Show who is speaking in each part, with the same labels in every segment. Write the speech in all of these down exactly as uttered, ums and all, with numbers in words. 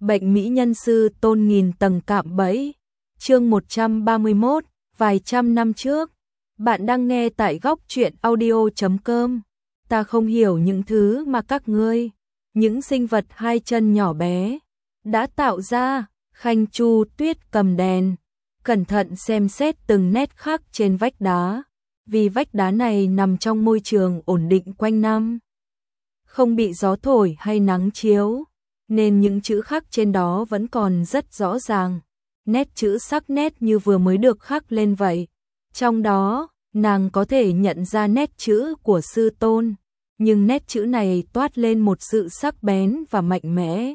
Speaker 1: Bệnh mỹ nhân sư tôn nghìn tầng cạm bẫy. Chương một trăm ba mươi mốt, vài trăm năm trước. Bạn đang nghe tại góc truyện audio chấm com. Ta không hiểu những thứ mà các ngươi, những sinh vật hai chân nhỏ bé, đã tạo ra. Khanh Chu Tuyết cầm đèn, cẩn thận xem xét từng nét khắc trên vách đá. Vì vách đá này nằm trong môi trường ổn định quanh năm, không bị gió thổi hay nắng chiếu, nên những chữ khắc trên đó vẫn còn rất rõ ràng. Nét chữ sắc nét như vừa mới được khắc lên vậy. Trong đó, nàng có thể nhận ra nét chữ của sư tôn, nhưng nét chữ này toát lên một sự sắc bén và mạnh mẽ.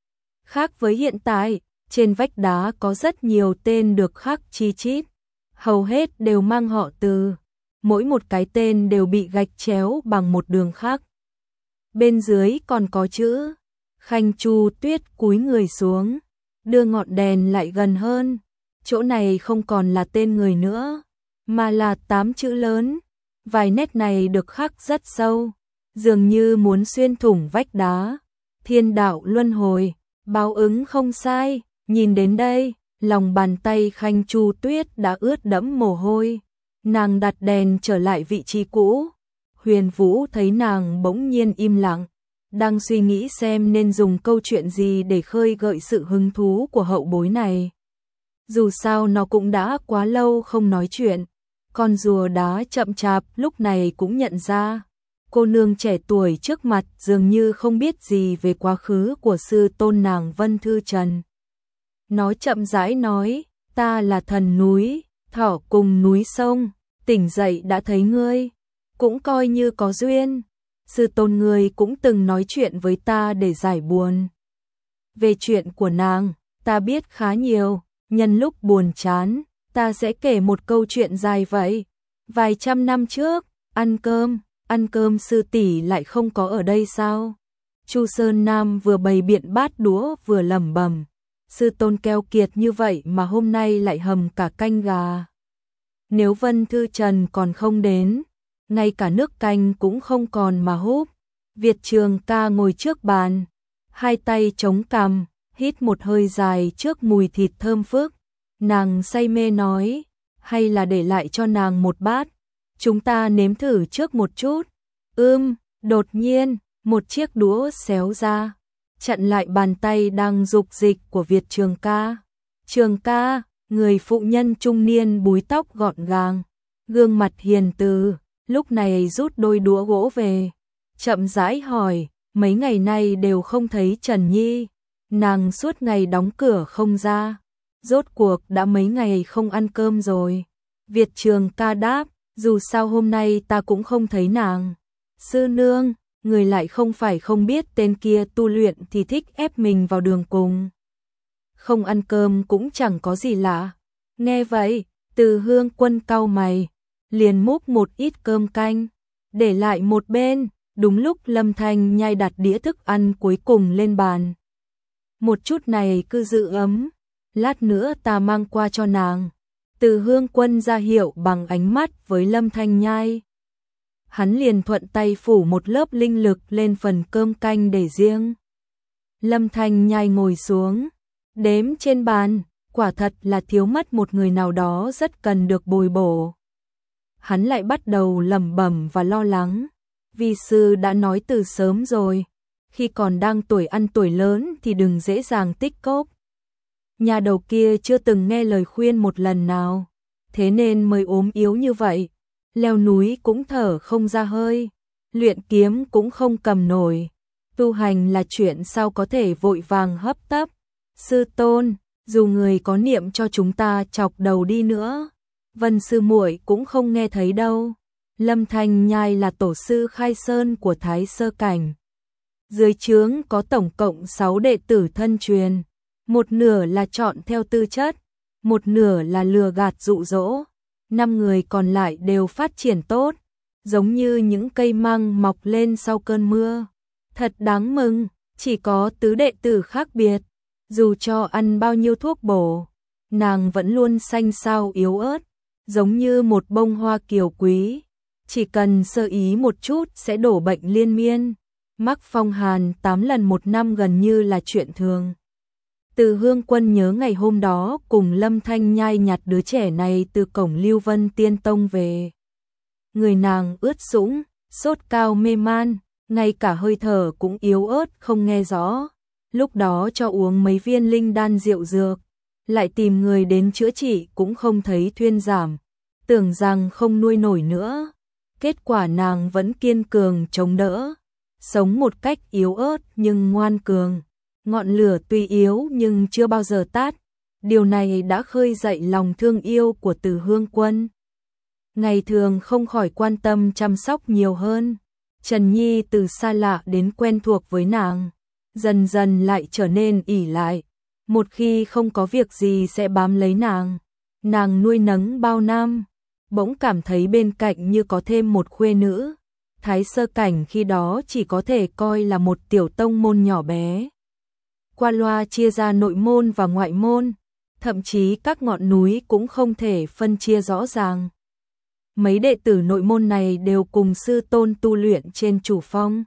Speaker 1: Khác với hiện tại, trên vách đá có rất nhiều tên được khắc chi chít, hầu hết đều mang họ Từ, mỗi một cái tên đều bị gạch chéo bằng một đường khắc. Bên dưới còn có chữ. Khanh Chu Tuyết cúi người xuống, đưa ngọn đèn lại gần hơn. Chỗ này không còn là tên người nữa, mà là tám chữ lớn. Vài nét này được khắc rất sâu, dường như muốn xuyên thủng vách đá. Thiên đạo luân hồi, báo ứng không sai. Nhìn đến đây, lòng bàn tay Khanh Chu Tuyết đã ướt đẫm mồ hôi. Nàng đặt đèn trở lại vị trí cũ. Huyền Vũ thấy nàng bỗng nhiên im lặng, đang suy nghĩ xem nên dùng câu chuyện gì để khơi gợi sự hứng thú của hậu bối này. Dù sao nó cũng đã quá lâu không nói chuyện. Con rùa đá chậm chạp lúc này cũng nhận ra cô nương trẻ tuổi trước mặt dường như không biết gì về quá khứ của sư tôn nàng Vân Thư Trần. Nó chậm rãi nói, ta là thần núi, thỏ cùng núi sông, tỉnh dậy đã thấy ngươi, cũng coi như có duyên. Sư tôn ngươi cũng từng nói chuyện với ta để giải buồn. Về chuyện của nàng, ta biết khá nhiều, nhân lúc buồn chán, ta sẽ kể một câu chuyện dài vậy. Vài trăm năm trước, ăn cơm, ăn cơm sư tỷ lại không có ở đây sao? Chu Sơn Nam vừa bày biện bát đũa vừa lẩm bẩm, sư tôn keo kiệt như vậy mà hôm nay lại hầm cả canh gà. Nếu Vân Thư Trần còn không đến, ngay cả nước canh cũng không còn mà húp. Việt Trường Ca ngồi trước bàn, hai tay chống cằm, hít một hơi dài trước mùi thịt thơm phức. Nàng say mê nói, hay là để lại cho nàng một bát, chúng ta nếm thử trước một chút. Ưm, đột nhiên, một chiếc đũa xéo ra, chặn lại bàn tay đang dục dịch của Việt Trường Ca. Trường Ca, người phụ nhân trung niên búi tóc gọn gàng, gương mặt hiền từ, lúc này rút đôi đũa gỗ về, chậm rãi hỏi, mấy ngày nay đều không thấy Trần Nhi, nàng suốt ngày đóng cửa không ra, rốt cuộc đã mấy ngày không ăn cơm rồi. Việt Trường Ca đáp, dù sao hôm nay ta cũng không thấy nàng. Sư nương, người lại không phải không biết tên kia tu luyện thì thích ép mình vào đường cùng. Không ăn cơm cũng chẳng có gì lạ. Nghe vậy, Từ Hương Quân cau mày, liền múc một ít cơm canh, để lại một bên. Đúng lúc Lâm Thanh nhai đặt đĩa thức ăn cuối cùng lên bàn. Một chút này cứ giữ ấm, lát nữa ta mang qua cho nàng. Từ Hương Quân ra hiệu bằng ánh mắt với Lâm Thanh nhai. Hắn liền thuận tay phủ một lớp linh lực lên phần cơm canh để riêng. Lâm Thanh nhai ngồi xuống, đếm trên bàn, quả thật là thiếu mất một người nào đó rất cần được bồi bổ. Hắn lại bắt đầu lẩm bẩm và lo lắng. Vi sư đã nói từ sớm rồi, khi còn đang tuổi ăn tuổi lớn thì đừng dễ dàng tích cóp. Nhà đầu kia chưa từng nghe lời khuyên một lần nào, thế nên mới ốm yếu như vậy. Leo núi cũng thở không ra hơi, luyện kiếm cũng không cầm nổi. Tu hành là chuyện sao có thể vội vàng hấp tấp. Sư tôn, dù người có niệm cho chúng ta chọc đầu đi nữa, Vân sư muội cũng không nghe thấy đâu. Lâm Thanh nhai là tổ sư khai sơn của Thái Sơ Cảnh. Dưới trướng có tổng cộng sáu đệ tử thân truyền, một nửa là chọn theo tư chất, một nửa là lừa gạt dụ dỗ, năm người còn lại đều phát triển tốt, giống như những cây măng mọc lên sau cơn mưa. Thật đáng mừng, chỉ có tứ đệ tử khác biệt, dù cho ăn bao nhiêu thuốc bổ, nàng vẫn luôn xanh xao yếu ớt, giống như một bông hoa kiều quý. Chỉ cần sơ ý một chút sẽ đổ bệnh liên miên, mắc phong hàn tám lần một năm gần như là chuyện thường. Từ Hương Quân nhớ ngày hôm đó cùng Lâm Thanh Nhai nhặt đứa trẻ này từ cổng Lưu Vân Tiên Tông về. Người nàng ướt sũng, sốt cao mê man, ngay cả hơi thở cũng yếu ớt không nghe rõ. Lúc đó cho uống mấy viên linh đan rượu dược, lại tìm người đến chữa trị cũng không thấy thuyên giảm, tưởng rằng không nuôi nổi nữa. Kết quả nàng vẫn kiên cường chống đỡ, sống một cách yếu ớt nhưng ngoan cường. Ngọn lửa tuy yếu nhưng chưa bao giờ tắt, điều này đã khơi dậy lòng thương yêu của Từ Hương Quân. Ngày thường không khỏi quan tâm chăm sóc nhiều hơn, Trần Nhi từ xa lạ đến quen thuộc với nàng, dần dần lại trở nên ỷ lại, một khi không có việc gì sẽ bám lấy nàng. Nàng nuôi nấng bao năm, bỗng cảm thấy bên cạnh như có thêm một khuê nữ. Thái Sơ Cảnh khi đó chỉ có thể coi là một tiểu tông môn nhỏ bé. Qua loa chia ra nội môn và ngoại môn, thậm chí các ngọn núi cũng không thể phân chia rõ ràng. Mấy đệ tử nội môn này đều cùng sư tôn tu luyện trên chủ phong.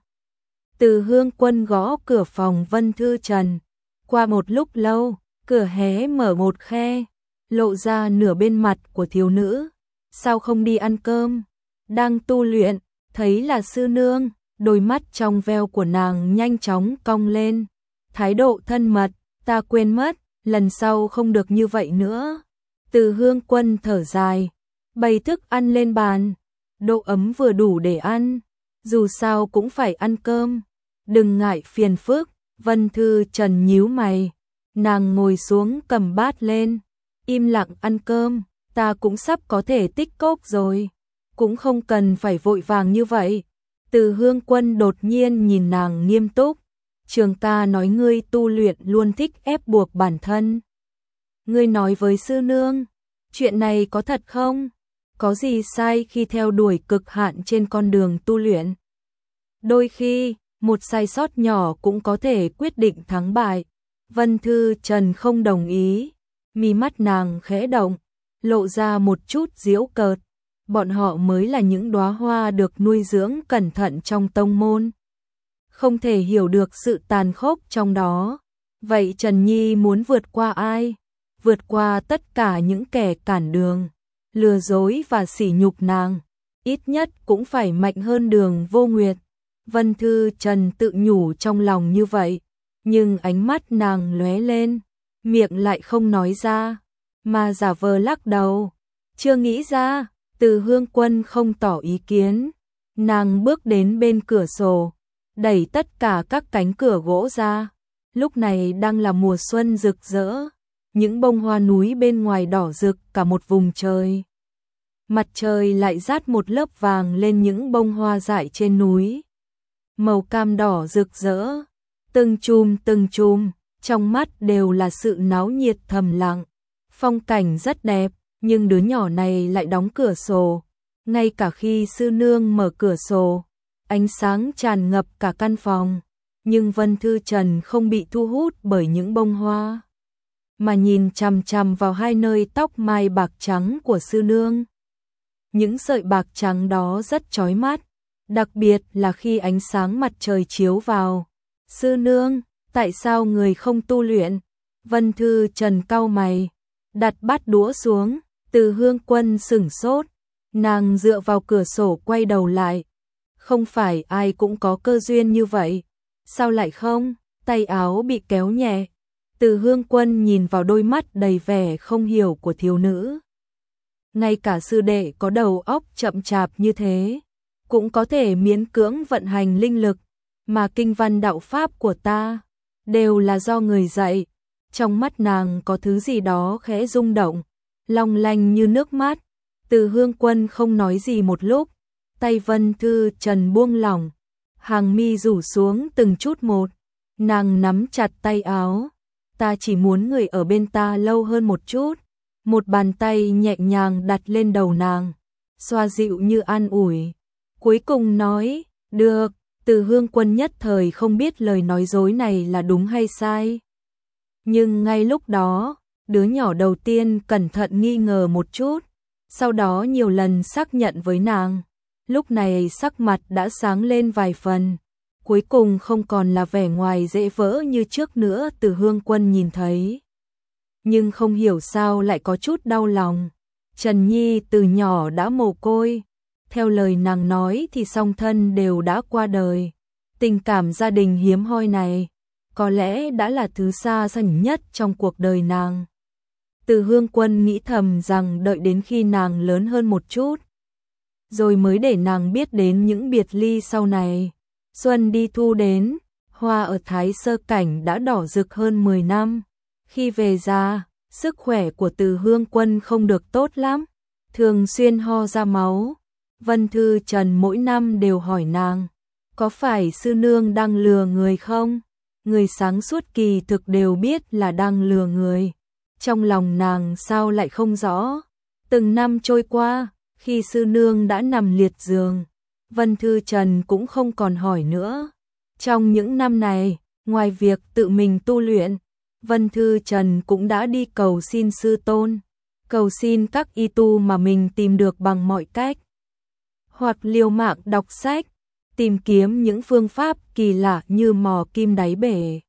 Speaker 1: Từ Hương Quân gõ cửa phòng Vân Thư Trần. Qua một lúc lâu, cửa hé mở một khe, lộ ra nửa bên mặt của thiếu nữ. Sao không đi ăn cơm? Đang tu luyện, thấy là sư nương, đôi mắt trong veo của nàng nhanh chóng cong lên. Thái độ thân mật, ta quên mất, lần sau không được như vậy nữa. Từ Hương Quân thở dài, bày thức ăn lên bàn, độ ấm vừa đủ để ăn, dù sao cũng phải ăn cơm. Đừng ngại phiền phức, Vân Thư Trần nhíu mày, nàng ngồi xuống cầm bát lên, im lặng ăn cơm, ta cũng sắp có thể tích cốc rồi, cũng không cần phải vội vàng như vậy. Từ Hương Quân đột nhiên nhìn nàng nghiêm túc, Trường ca nói ngươi tu luyện luôn thích ép buộc bản thân. Ngươi nói với sư nương, chuyện này có thật không? Có gì sai khi theo đuổi cực hạn trên con đường tu luyện? Đôi khi, một sai sót nhỏ cũng có thể quyết định thắng bại. Vân Thư Trần không đồng ý, mi mắt nàng khẽ động, lộ ra một chút giễu cợt. Bọn họ mới là những đóa hoa được nuôi dưỡng cẩn thận trong tông môn, không thể hiểu được sự tàn khốc trong đó. Vậy Trần Nhi muốn vượt qua ai? Vượt qua tất cả những kẻ cản đường, lừa dối và sỉ nhục nàng, ít nhất cũng phải mạnh hơn Đường Vô Nguyệt. Vân Thư Trần tự nhủ trong lòng như vậy, nhưng ánh mắt nàng lóe lên, miệng lại không nói ra, mà giả vờ lắc đầu. Chưa nghĩ ra. Từ Hương Quân không tỏ ý kiến, nàng bước đến bên cửa sổ, đẩy tất cả các cánh cửa gỗ ra. Lúc này đang là mùa xuân rực rỡ, những bông hoa núi bên ngoài đỏ rực cả một vùng trời. Mặt trời lại rát một lớp vàng lên những bông hoa dại trên núi, màu cam đỏ rực rỡ, từng chùm từng chùm, trong mắt đều là sự náo nhiệt thầm lặng. Phong cảnh rất đẹp, nhưng đứa nhỏ này lại đóng cửa sổ. Ngay cả khi sư nương mở cửa sổ, ánh sáng tràn ngập cả căn phòng, nhưng Vân Thư Trần không bị thu hút bởi những bông hoa, mà nhìn chằm chằm vào hai nơi tóc mai bạc trắng của sư nương. Những sợi bạc trắng đó rất chói mắt, đặc biệt là khi ánh sáng mặt trời chiếu vào. Sư nương, tại sao người không tu luyện? Vân Thư Trần cau mày, đặt bát đũa xuống. Từ Hương Quân sửng sốt, nàng dựa vào cửa sổ quay đầu lại. Không phải ai cũng có cơ duyên như vậy. Sao lại không? Tay áo bị kéo nhẹ. Từ Hương Quân nhìn vào đôi mắt đầy vẻ không hiểu của thiếu nữ. Ngay cả sư đệ có đầu óc chậm chạp như thế, cũng có thể miễn cưỡng vận hành linh lực, mà kinh văn đạo pháp của ta đều là do người dạy. Trong mắt nàng có thứ gì đó khẽ rung động, long lanh như nước mắt. Từ Hương Quân không nói gì một lúc, tay Vân Thư Trần buông lỏng, hàng mi rủ xuống từng chút một, nàng nắm chặt tay áo. Ta chỉ muốn người ở bên ta lâu hơn một chút. Một bàn tay nhẹ nhàng đặt lên đầu nàng, xoa dịu như an ủi. Cuối cùng nói, được. Từ Hương Quân nhất thời không biết lời nói dối này là đúng hay sai. Nhưng ngay lúc đó, đứa nhỏ đầu tiên cẩn thận nghi ngờ một chút, sau đó nhiều lần xác nhận với nàng. Lúc này sắc mặt đã sáng lên vài phần. cuối cùng không còn là vẻ ngoài dễ vỡ như trước nữa. Từ Hương Quân nhìn thấy, nhưng không hiểu sao lại có chút đau lòng. Trần Nhi từ nhỏ đã mồ côi, theo lời nàng nói thì song thân đều đã qua đời. Tình cảm gia đình hiếm hoi này, có lẽ đã là thứ xa xăm nhất trong cuộc đời nàng. Từ Hương Quân nghĩ thầm rằng đợi đến khi nàng lớn hơn một chút, rồi mới để nàng biết đến những biệt ly sau này. Xuân đi thu đến, hoa ở Thái Sơ Cảnh đã đỏ rực hơn mười năm. Khi về già, sức khỏe của Từ Hương Quân không được tốt lắm, thường xuyên ho ra máu. Vân Thư Trần mỗi năm đều hỏi nàng, có phải sư nương đang lừa người không? Người sáng suốt kỳ thực đều biết là đang lừa người. Trong lòng nàng sao lại không rõ. Từng năm trôi qua, khi sư nương đã nằm liệt giường, Vân Thư Trần cũng không còn hỏi nữa. Trong những năm này, ngoài việc tự mình tu luyện, Vân Thư Trần cũng đã đi cầu xin sư tôn, cầu xin các y tu mà mình tìm được bằng mọi cách, hoặc liều mạng đọc sách, tìm kiếm những phương pháp kỳ lạ như mò kim đáy bể.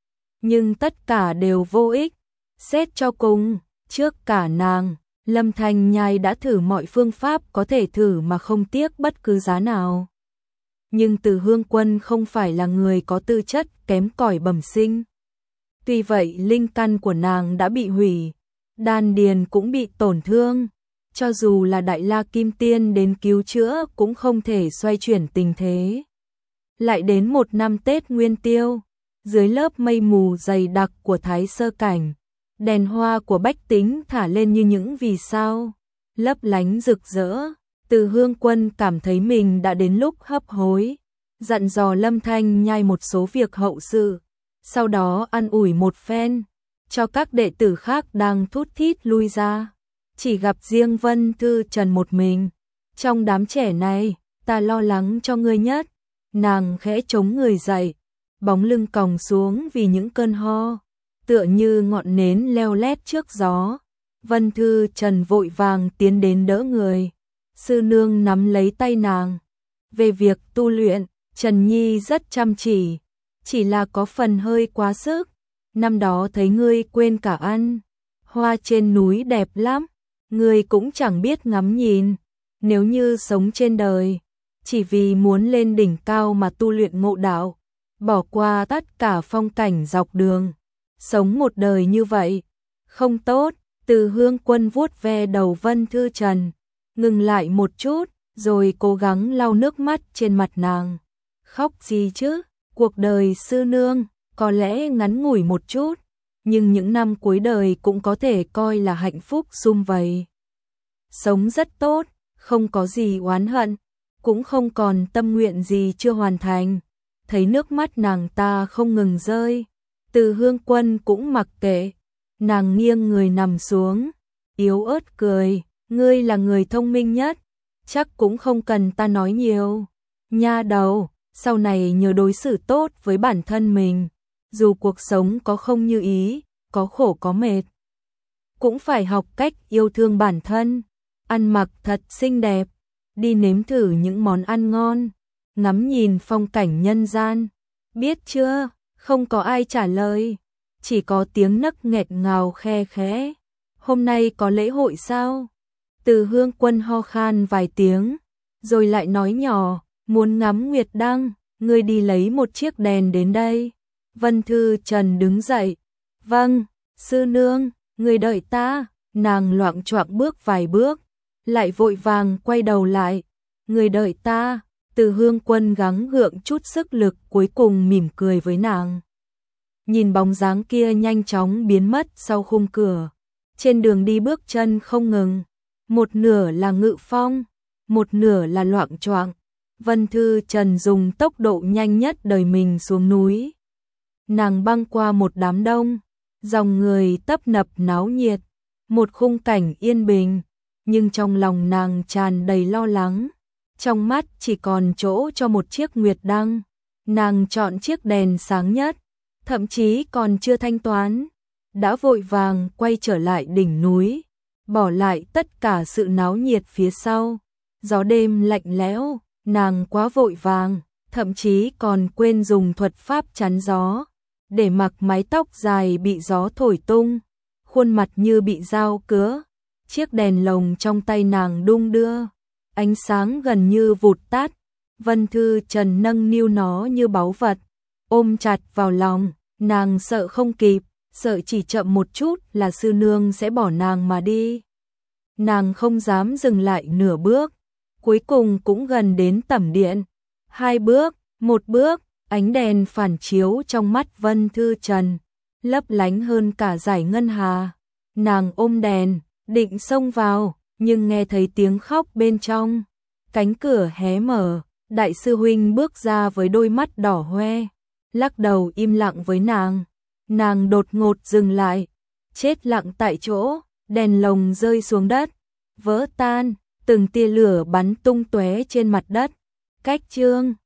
Speaker 1: Nhưng tất cả đều vô ích. Xét cho cùng, trước cả nàng, Lâm Thanh Nhai đã thử mọi phương pháp có thể thử mà không tiếc bất cứ giá nào. Nhưng Từ Hương Quân không phải là người có tư chất kém cỏi bẩm sinh. Tuy vậy linh căn của nàng đã bị hủy, đan điền cũng bị tổn thương. Cho dù là Đại La Kim Tiên đến cứu chữa cũng không thể xoay chuyển tình thế. Lại đến một năm Tết Nguyên Tiêu, dưới lớp mây mù dày đặc của Thái Sơ Cảnh, đèn hoa của bách tính thả lên như những vì sao, lấp lánh rực rỡ. Từ Hương Quân cảm thấy mình đã đến lúc hấp hối, dặn dò Lâm Thanh Nhai một số việc hậu sự, sau đó an ủi một phen, cho các đệ tử khác đang thút thít lui ra. Chỉ gặp riêng Vân Thư Trần một mình. Trong đám trẻ này, ta lo lắng cho ngươi nhất. Nàng khẽ chống người dậy, bóng lưng còng xuống vì những cơn ho, tựa như ngọn nến leo lét trước gió. Vân Thư Trần vội vàng tiến đến đỡ người. Sư nương nắm lấy tay nàng. Về việc tu luyện, Trần Nhi rất chăm chỉ, chỉ là có phần hơi quá sức. Năm đó thấy ngươi quên cả ăn, hoa trên núi đẹp lắm, ngươi cũng chẳng biết ngắm nhìn. Nếu như sống trên đời, chỉ vì muốn lên đỉnh cao mà tu luyện ngộ đạo, bỏ qua tất cả phong cảnh dọc đường, sống một đời như vậy, không tốt. Từ Hương Quân vuốt ve đầu Vân Thư Trần, ngừng lại một chút, rồi cố gắng lau nước mắt trên mặt nàng. Khóc gì chứ, cuộc đời sư nương, có lẽ ngắn ngủi một chút, nhưng những năm cuối đời cũng có thể coi là hạnh phúc sum vầy. Sống rất tốt, không có gì oán hận, cũng không còn tâm nguyện gì chưa hoàn thành. Thấy nước mắt nàng ta không ngừng rơi, Từ Hương Quân cũng mặc kệ. Nàng nghiêng người nằm xuống, yếu ớt cười, ngươi là người thông minh nhất, chắc cũng không cần ta nói nhiều. Nha đầu, sau này nhớ đối xử tốt với bản thân mình, dù cuộc sống có không như ý, có khổ có mệt, cũng phải học cách yêu thương bản thân, ăn mặc thật xinh đẹp, đi nếm thử những món ăn ngon, ngắm nhìn phong cảnh nhân gian. Biết chưa? Không có ai trả lời, chỉ có tiếng nấc nghẹt ngào khe khẽ. Hôm nay có lễ hội sao? Từ Hương Quân ho khan vài tiếng, rồi lại nói nhỏ, muốn ngắm nguyệt đăng, ngươi đi lấy một chiếc đèn đến đây. Vân Thư Trần đứng dậy, vâng, sư nương, ngươi đợi ta. Nàng loạng choạng bước vài bước, lại vội vàng quay đầu lại, ngươi đợi ta. Từ Hương Quân gắng gượng chút sức lực cuối cùng mỉm cười với nàng. Nhìn bóng dáng kia nhanh chóng biến mất sau khung cửa. Trên đường đi bước chân không ngừng, một nửa là ngự phong, một nửa là loạng choạng. Vân Thư Trần dùng tốc độ nhanh nhất đời mình xuống núi. Nàng băng qua một đám đông, dòng người tấp nập náo nhiệt, một khung cảnh yên bình, nhưng trong lòng nàng tràn đầy lo lắng. Trong mắt chỉ còn chỗ cho một chiếc nguyệt đăng, nàng chọn chiếc đèn sáng nhất, thậm chí còn chưa thanh toán, đã vội vàng quay trở lại đỉnh núi, bỏ lại tất cả sự náo nhiệt phía sau. Gió đêm lạnh lẽo, nàng quá vội vàng, thậm chí còn quên dùng thuật pháp chắn gió, để mặc mái tóc dài bị gió thổi tung, khuôn mặt như bị dao cứa, chiếc đèn lồng trong tay nàng đung đưa, ánh sáng gần như vụt tắt. Vân Thư Trần nâng niu nó như báu vật, ôm chặt vào lòng, nàng sợ không kịp, sợ chỉ chậm một chút là sư nương sẽ bỏ nàng mà đi. Nàng không dám dừng lại nửa bước, cuối cùng cũng gần đến tẩm điện. Hai bước, một bước, ánh đèn phản chiếu trong mắt Vân Thư Trần, lấp lánh hơn cả dải ngân hà. Nàng ôm đèn, định xông vào, nhưng nghe thấy tiếng khóc bên trong. Cánh cửa hé mở, đại sư huynh bước ra với đôi mắt đỏ hoe, lắc đầu im lặng với nàng. Nàng đột ngột dừng lại, chết lặng tại chỗ, đèn lồng rơi xuống đất, vỡ tan, từng tia lửa bắn tung tóe trên mặt đất. Cách chương